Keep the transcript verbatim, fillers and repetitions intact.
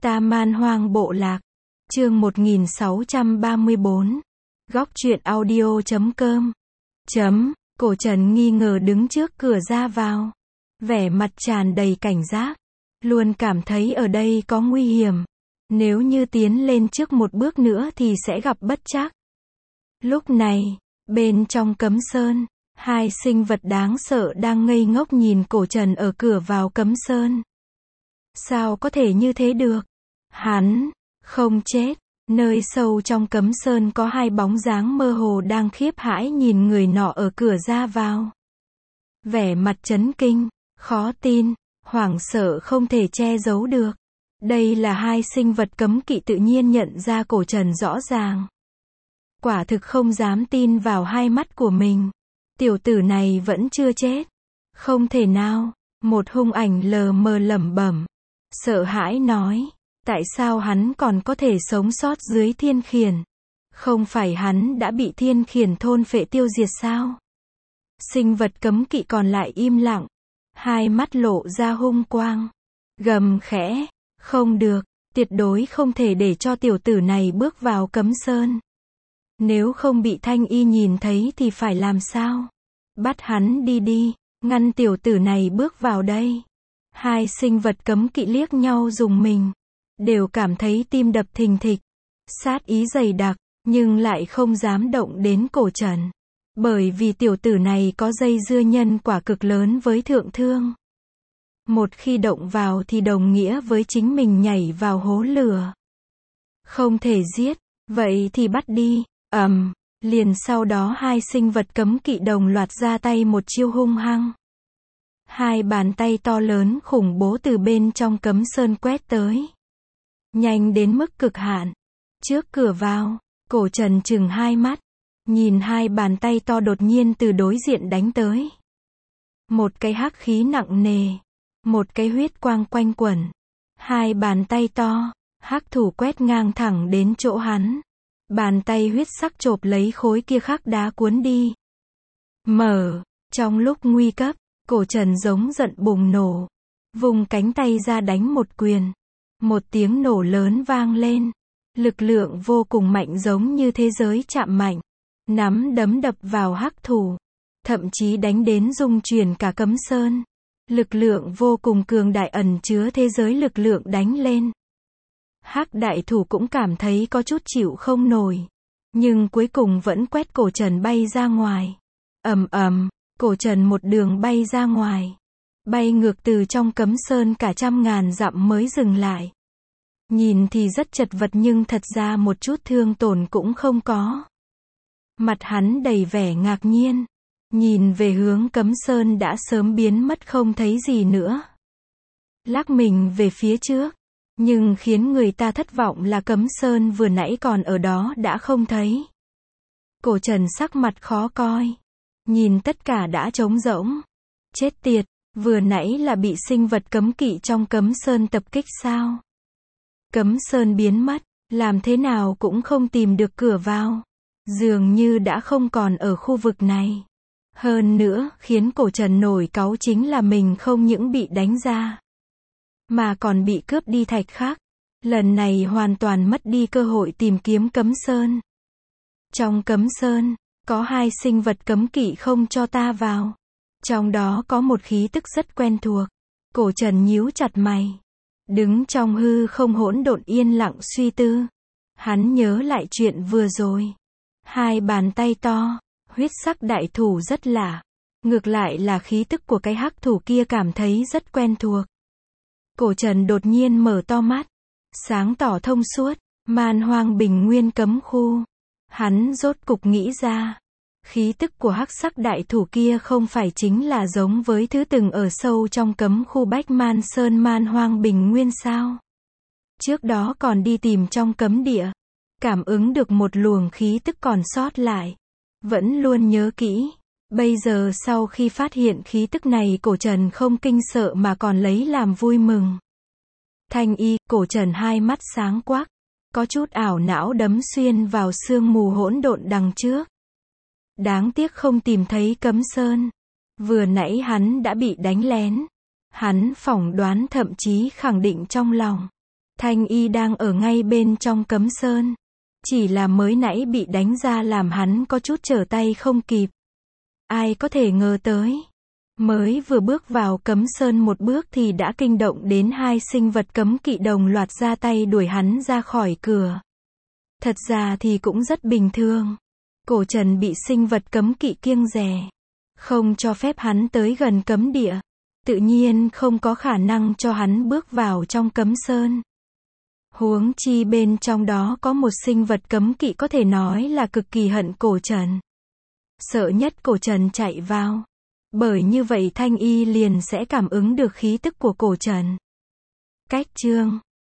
Ta Man Hoang Bộ Lạc. Chương một nghìn sáu trăm ba mươi bốn. Góc truyện audio chấm com. Chấm. Cổ Trần nghi ngờ đứng trước cửa ra vào. Vẻ mặt tràn đầy cảnh giác. Luôn cảm thấy ở đây có nguy hiểm. Nếu như tiến lên trước một bước nữa thì sẽ gặp bất trắc. Lúc này, bên trong cấm sơn, hai sinh vật đáng sợ đang ngây ngốc nhìn Cổ Trần ở cửa vào cấm sơn. Sao có thể như thế được? Hắn không chết. Nơi sâu trong cấm sơn có hai bóng dáng mơ hồ đang khiếp hãi nhìn người nọ ở cửa ra vào. Vẻ mặt chấn kinh, khó tin, hoảng sợ không thể che giấu được. Đây là hai sinh vật cấm kỵ tự nhiên nhận ra Cổ Trần rõ ràng. Quả thực không dám tin vào hai mắt của mình. Tiểu tử này vẫn chưa chết. Không thể nào. Một hung ảnh lờ mờ lẩm bẩm. Sợ hãi nói. Tại sao hắn còn có thể sống sót dưới thiên khiển? Không phải hắn đã bị thiên khiển thôn phệ tiêu diệt sao? Sinh vật cấm kỵ còn lại im lặng. Hai mắt lộ ra hung quang. Gầm khẽ. Không được. Tuyệt đối không thể để cho tiểu tử này bước vào cấm sơn. Nếu không bị Thanh Y nhìn thấy thì phải làm sao? Bắt hắn đi đi. Ngăn tiểu tử này bước vào đây. Hai sinh vật cấm kỵ liếc nhau rùng mình. Đều cảm thấy tim đập thình thịch. Sát ý dày đặc. Nhưng lại không dám động đến Cổ Trần. Bởi vì tiểu tử này có dây dưa nhân quả cực lớn với thượng thương. Một khi động vào thì đồng nghĩa với chính mình nhảy vào hố lửa. Không thể giết. Vậy thì bắt đi. Ầm. Um, liền sau đó hai sinh vật cấm kỵ đồng loạt ra tay một chiêu hung hăng. Hai bàn tay to lớn khủng bố từ bên trong cấm sơn quét tới. Nhanh đến mức cực hạn. Trước cửa vào, Cổ Trần chừng hai mắt. Nhìn hai bàn tay to đột nhiên từ đối diện đánh tới. Một cái hắc khí nặng nề. Một cái huyết quang quanh quẩn. Hai bàn tay to, hắc thủ quét ngang thẳng đến chỗ hắn. Bàn tay huyết sắc chộp lấy khối kia khắc đá cuốn đi. Mở. Trong lúc nguy cấp, Cổ Trần giống giận bùng nổ. Vùng cánh tay ra đánh một quyền. Một tiếng nổ lớn vang lên. Lực lượng vô cùng mạnh giống như thế giới chạm mạnh. Nắm đấm đập vào hắc thủ. Thậm chí đánh đến rung chuyển cả cấm sơn. Lực lượng vô cùng cường đại ẩn chứa thế giới lực lượng đánh lên. Hắc đại thủ cũng cảm thấy có chút chịu không nổi. Nhưng cuối cùng vẫn quét Cổ Trần bay ra ngoài. Ầm ầm, Cổ Trần một đường bay ra ngoài. Bay ngược từ trong cấm sơn cả trăm ngàn dặm mới dừng lại. Nhìn thì rất chật vật nhưng thật ra một chút thương tổn cũng không có. Mặt hắn đầy vẻ ngạc nhiên. Nhìn về hướng cấm sơn đã sớm biến mất không thấy gì nữa. Lắc mình về phía trước. Nhưng khiến người ta thất vọng là cấm sơn vừa nãy còn ở đó đã không thấy. Cổ Trần sắc mặt khó coi. Nhìn tất cả đã trống rỗng. Chết tiệt, vừa nãy là bị sinh vật cấm kỵ trong cấm sơn tập kích sao? Cấm sơn biến mất, làm thế nào cũng không tìm được cửa vào. Dường như đã không còn ở khu vực này. Hơn nữa, khiến Cổ Trần nổi cáu chính là mình không những bị đánh ra, mà còn bị cướp đi thạch khắc. Lần này hoàn toàn mất đi cơ hội tìm kiếm cấm sơn. Trong cấm sơn, có hai sinh vật cấm kỵ không cho ta vào. Trong đó có một khí tức rất quen thuộc. Cổ Trần nhíu chặt mày. Đứng trong hư không hỗn độn yên lặng suy tư. Hắn nhớ lại chuyện vừa rồi. Hai bàn tay to, huyết sắc đại thủ rất lạ. Ngược lại là khí tức của cái hắc thủ kia cảm thấy rất quen thuộc. Cổ Trần đột nhiên mở to mắt. Sáng tỏ thông suốt. Man Hoang Bình Nguyên cấm khu. Hắn rốt cục nghĩ ra. Khí tức của hắc sắc đại thủ kia không phải chính là giống với thứ từng ở sâu trong cấm khu Bách Man Sơn Man Hoang Bình Nguyên sao? Trước đó còn đi tìm trong cấm địa. Cảm ứng được một luồng khí tức còn sót lại. Vẫn luôn nhớ kỹ. Bây giờ sau khi phát hiện khí tức này Cổ Trần không kinh sợ mà còn lấy làm vui mừng. Thanh Y, Cổ Trần hai mắt sáng quắc. Có chút ảo não đấm xuyên vào sương mù hỗn độn đằng trước. Đáng tiếc không tìm thấy cấm sơn. Vừa nãy hắn đã bị đánh lén. Hắn phỏng đoán thậm chí khẳng định trong lòng. Thanh Y đang ở ngay bên trong cấm sơn. Chỉ là mới nãy bị đánh ra làm hắn có chút trở tay không kịp. Ai có thể ngờ tới. Mới vừa bước vào cấm sơn một bước thì đã kinh động đến hai sinh vật cấm kỵ đồng loạt ra tay đuổi hắn ra khỏi cửa. Thật ra thì cũng rất bình thường. Cổ Trần bị sinh vật cấm kỵ kiêng dè. Không cho phép hắn tới gần cấm địa. Tự nhiên không có khả năng cho hắn bước vào trong cấm sơn. Huống chi bên trong đó có một sinh vật cấm kỵ có thể nói là cực kỳ hận Cổ Trần. Sợ nhất Cổ Trần chạy vào. Bởi như vậy Thanh Y liền sẽ cảm ứng được khí tức của Cổ Trần. Cách chương